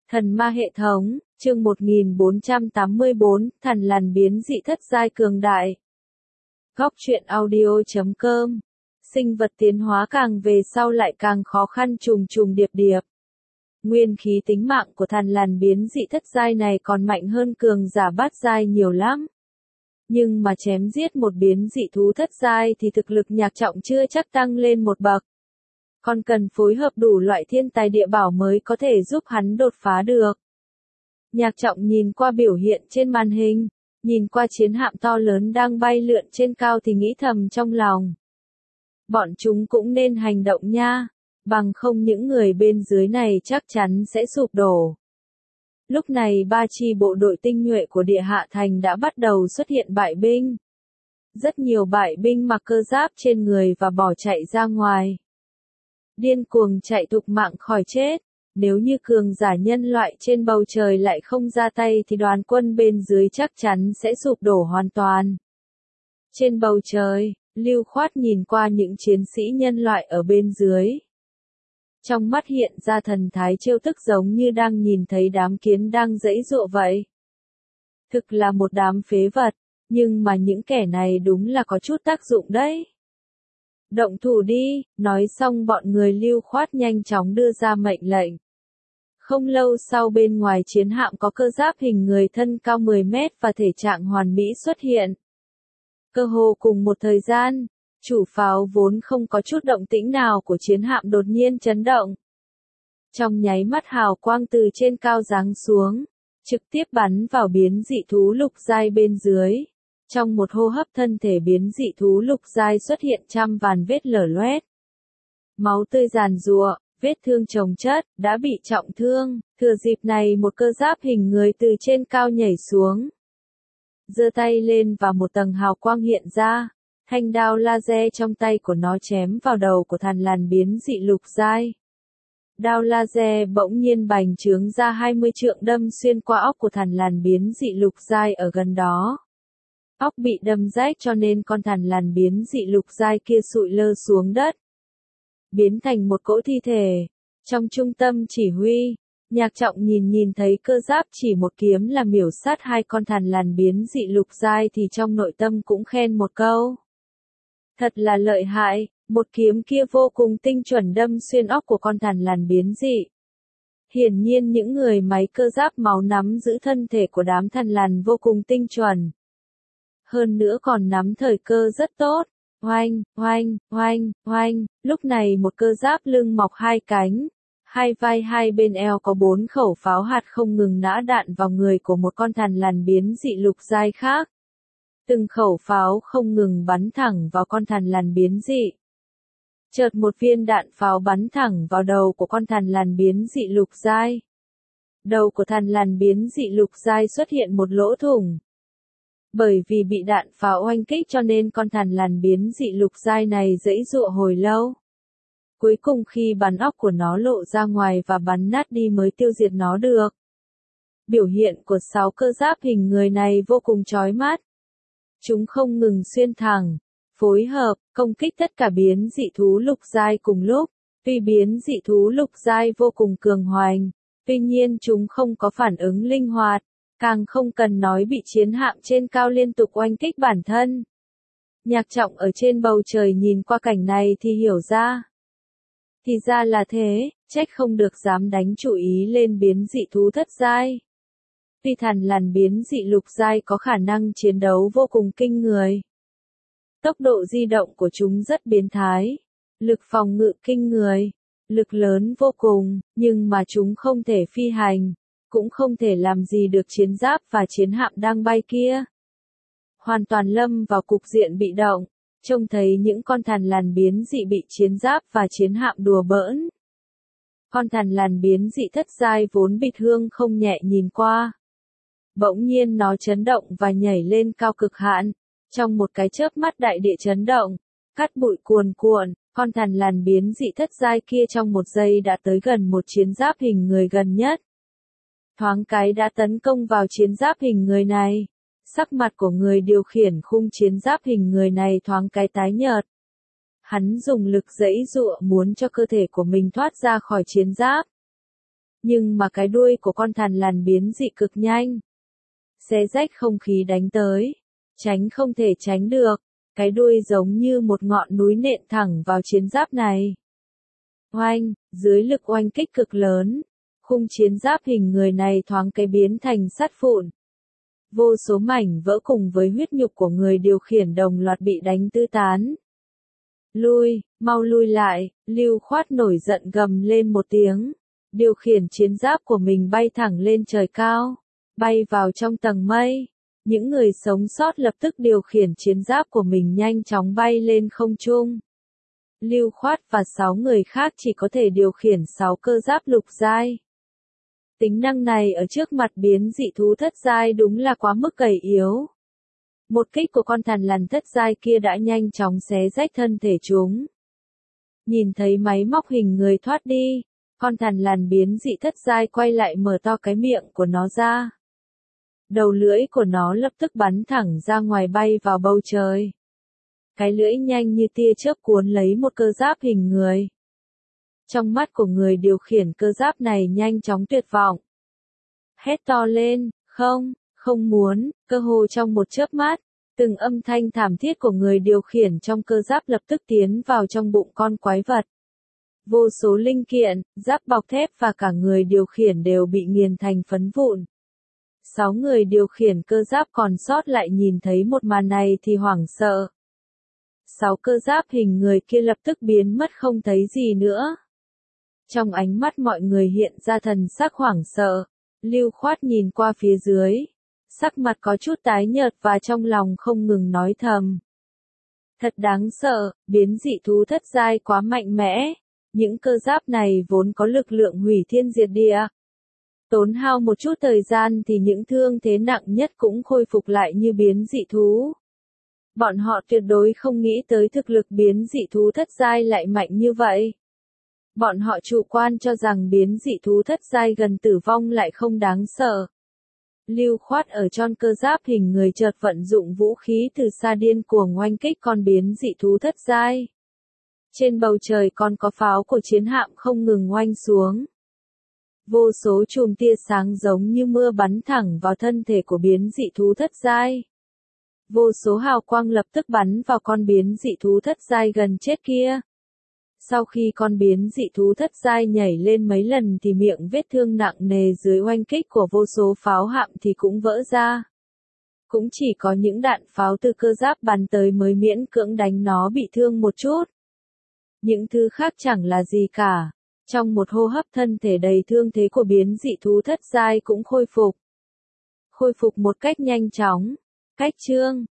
Thần ma hệ thống, chương 1484, thần lằn biến dị thất giai cường đại. Góc truyện audio.com. Sinh vật tiến hóa càng về sau lại càng khó khăn trùng trùng điệp điệp. Nguyên khí tính mạng của thần lằn biến dị thất giai này còn mạnh hơn cường giả bát giai nhiều lắm. Nhưng mà chém giết một biến dị thú thất giai thì thực lực Nhạc Trọng chưa chắc tăng lên một bậc. Còn cần phối hợp đủ loại thiên tài địa bảo mới có thể giúp hắn đột phá được. Nhạc Trọng nhìn qua biểu hiện trên màn hình, nhìn qua chiến hạm to lớn đang bay lượn trên cao thì nghĩ thầm trong lòng. Bọn chúng cũng nên hành động nha, bằng không những người bên dưới này chắc chắn sẽ sụp đổ. Lúc này ba chi bộ đội tinh nhuệ của địa hạ thành đã bắt đầu xuất hiện bại binh. Rất nhiều bại binh mặc cơ giáp trên người và bỏ chạy ra ngoài. Điên cuồng chạy thục mạng khỏi chết, nếu như cường giả nhân loại trên bầu trời lại không ra tay thì đoàn quân bên dưới chắc chắn sẽ sụp đổ hoàn toàn. Trên bầu trời, Lưu Khoát nhìn qua những chiến sĩ nhân loại ở bên dưới. Trong mắt hiện ra thần thái trêu tức giống như đang nhìn thấy đám kiến đang giãy giụa vậy. Thực là một đám phế vật, nhưng mà những kẻ này đúng là có chút tác dụng đấy. Động thủ đi, nói xong bọn người Lưu Khoát nhanh chóng đưa ra mệnh lệnh. Không lâu sau bên ngoài chiến hạm có cơ giáp hình người thân cao 10 mét và thể trạng hoàn mỹ xuất hiện. Cơ hồ cùng một thời gian, chủ pháo vốn không có chút động tĩnh nào của chiến hạm đột nhiên chấn động. Trong nháy mắt hào quang từ trên cao giáng xuống, trực tiếp bắn vào biến dị thú lục giai bên dưới. Trong một hô hấp thân thể biến dị thú lục giai xuất hiện trăm vàn vết lở loét. Máu tươi giàn giụa, vết thương chồng chất, đã bị trọng thương, thừa dịp này một cơ giáp hình người từ trên cao nhảy xuống. Giơ tay lên và một tầng hào quang hiện ra, thanh đao laser trong tay của nó chém vào đầu của thần lằn biến dị lục giai. Đao laser bỗng nhiên bành trướng ra 20 trượng đâm xuyên qua óc của thần lằn biến dị lục giai ở gần đó. Óc bị đâm rách cho nên con thần lằn biến dị lục giai kia sụi lơ xuống đất. Biến thành một cỗ thi thể. Trong trung tâm chỉ huy, Nhạc Trọng nhìn thấy cơ giáp chỉ một kiếm là miểu sát hai con thần lằn biến dị lục giai thì trong nội tâm cũng khen một câu. Thật là lợi hại, một kiếm kia vô cùng tinh chuẩn đâm xuyên óc của con thần lằn biến dị. Hiển nhiên những người máy cơ giáp máu nắm giữ thân thể của đám thần lằn vô cùng tinh chuẩn. Hơn nữa còn nắm thời cơ rất tốt. Oanh, oanh, oanh, oanh, lúc này một cơ giáp lưng mọc hai cánh, hai vai hai bên eo có 4 khẩu pháo hạt không ngừng nã đạn vào người của một con thần lằn biến dị lục giai khác. Từng khẩu pháo không ngừng bắn thẳng vào con thần lằn biến dị. Chợt một viên đạn pháo bắn thẳng vào đầu của con thần lằn biến dị lục giai. Đầu của thần lằn biến dị lục giai xuất hiện một lỗ thủng. Bởi vì bị đạn pháo oanh kích cho nên con thần lằn biến dị lục giai này giãy giụa hồi lâu. Cuối cùng khi bắn óc của nó lộ ra ngoài và bắn nát đi mới tiêu diệt nó được. Biểu hiện của 6 cơ giáp hình người này vô cùng chói mắt. Chúng không ngừng xuyên thẳng, phối hợp, công kích tất cả biến dị thú lục giai cùng lúc. Tuy biến dị thú lục giai vô cùng cường hoành, tuy nhiên chúng không có phản ứng linh hoạt. Càng không cần nói bị chiến hạm trên cao liên tục oanh kích bản thân. Nhạc Trọng ở trên bầu trời nhìn qua cảnh này thì hiểu ra. Thì ra là thế, trách không được dám đánh chú ý lên biến dị thú thất giai. Tuy thần lằn biến dị lục giai có khả năng chiến đấu vô cùng kinh người. Tốc độ di động của chúng rất biến thái. Lực phòng ngự kinh người. Lực lớn vô cùng, nhưng mà chúng không thể phi hành. Cũng không thể làm gì được chiến giáp và chiến hạm đang bay kia. Hoàn toàn lâm vào cục diện bị động, trông thấy những con thần lằn biến dị bị chiến giáp và chiến hạm đùa bỡn. Con thần lằn biến dị thất giai vốn bị thương không nhẹ nhìn qua. Bỗng nhiên nó chấn động và nhảy lên cao cực hạn, trong một cái chớp mắt đại địa chấn động, cát bụi cuồn cuộn, con thần lằn biến dị thất giai kia trong một giây đã tới gần một chiến giáp hình người gần nhất. Thoáng cái đã tấn công vào chiến giáp hình người này. Sắc mặt của người điều khiển khung chiến giáp hình người này thoáng cái tái nhợt. Hắn dùng lực giãy giụa muốn cho cơ thể của mình thoát ra khỏi chiến giáp. Nhưng mà cái đuôi của con thằn lằn biến dị cực nhanh. Xé rách không khí đánh tới. Tránh không thể tránh được. Cái đuôi giống như một ngọn núi nện thẳng vào chiến giáp này. Oanh, dưới lực oanh kích cực lớn. Khung chiến giáp hình người này thoáng cái biến thành sắt vụn. Vô số mảnh vỡ cùng với huyết nhục của người điều khiển đồng loạt bị đánh tứ tán. Lui, mau lui lại, Lưu Khoát nổi giận gầm lên một tiếng. Điều khiển chiến giáp của mình bay thẳng lên trời cao. Bay vào trong tầng mây. Những người sống sót lập tức điều khiển chiến giáp của mình nhanh chóng bay lên không trung. Lưu Khoát và 6 người khác chỉ có thể điều khiển 6 cơ giáp lục giai. Tính năng này ở trước mặt biến dị thú thất giai đúng là quá mức gầy yếu. Một kích của con thằn lằn thất giai kia đã nhanh chóng xé rách thân thể chúng. Nhìn thấy máy móc hình người thoát đi, con thằn lằn biến dị thất giai quay lại mở to cái miệng của nó ra. Đầu lưỡi của nó lập tức bắn thẳng ra ngoài bay vào bầu trời. Cái lưỡi nhanh như tia chớp cuốn lấy một cơ giáp hình người. Trong mắt của người điều khiển cơ giáp này nhanh chóng tuyệt vọng. Hét to lên, không muốn, cơ hồ trong một chớp mắt, từng âm thanh thảm thiết của người điều khiển trong cơ giáp lập tức tiến vào trong bụng con quái vật. Vô số linh kiện, giáp bọc thép và cả người điều khiển đều bị nghiền thành phấn vụn. 6 người điều khiển cơ giáp còn sót lại nhìn thấy một màn này thì hoảng sợ. 6 cơ giáp hình người kia lập tức biến mất không thấy gì nữa. Trong ánh mắt mọi người hiện ra thần sắc hoảng sợ. Lưu Khoát nhìn qua phía dưới. Sắc mặt có chút tái nhợt và trong lòng không ngừng nói thầm. Thật đáng sợ, biến dị thú thất giai quá mạnh mẽ. Những cơ giáp này vốn có lực lượng hủy thiên diệt địa. Tốn hao một chút thời gian thì những thương thế nặng nhất cũng khôi phục lại như biến dị thú. Bọn họ tuyệt đối không nghĩ tới thực lực biến dị thú thất giai lại mạnh như vậy. Bọn họ chủ quan cho rằng biến dị thú thất giai gần tử vong lại không đáng sợ. Lưu Khoát ở trong cơ giáp hình người chợt vận dụng vũ khí từ xa điên cuồng oanh kích con biến dị thú thất giai. Trên bầu trời còn có pháo của chiến hạm không ngừng oanh xuống. Vô số chùm tia sáng giống như mưa bắn thẳng vào thân thể của biến dị thú thất giai. Vô số hào quang lập tức bắn vào con biến dị thú thất giai gần chết kia. Sau khi con biến dị thú thất giai nhảy lên mấy lần thì miệng vết thương nặng nề dưới oanh kích của vô số pháo hạm thì cũng vỡ ra. Cũng chỉ có những đạn pháo từ cơ giáp bắn tới mới miễn cưỡng đánh nó bị thương một chút. Những thứ khác chẳng là gì cả. Trong một hô hấp thân thể đầy thương thế của biến dị thú thất giai cũng khôi phục. Khôi phục một cách nhanh chóng. Cách chương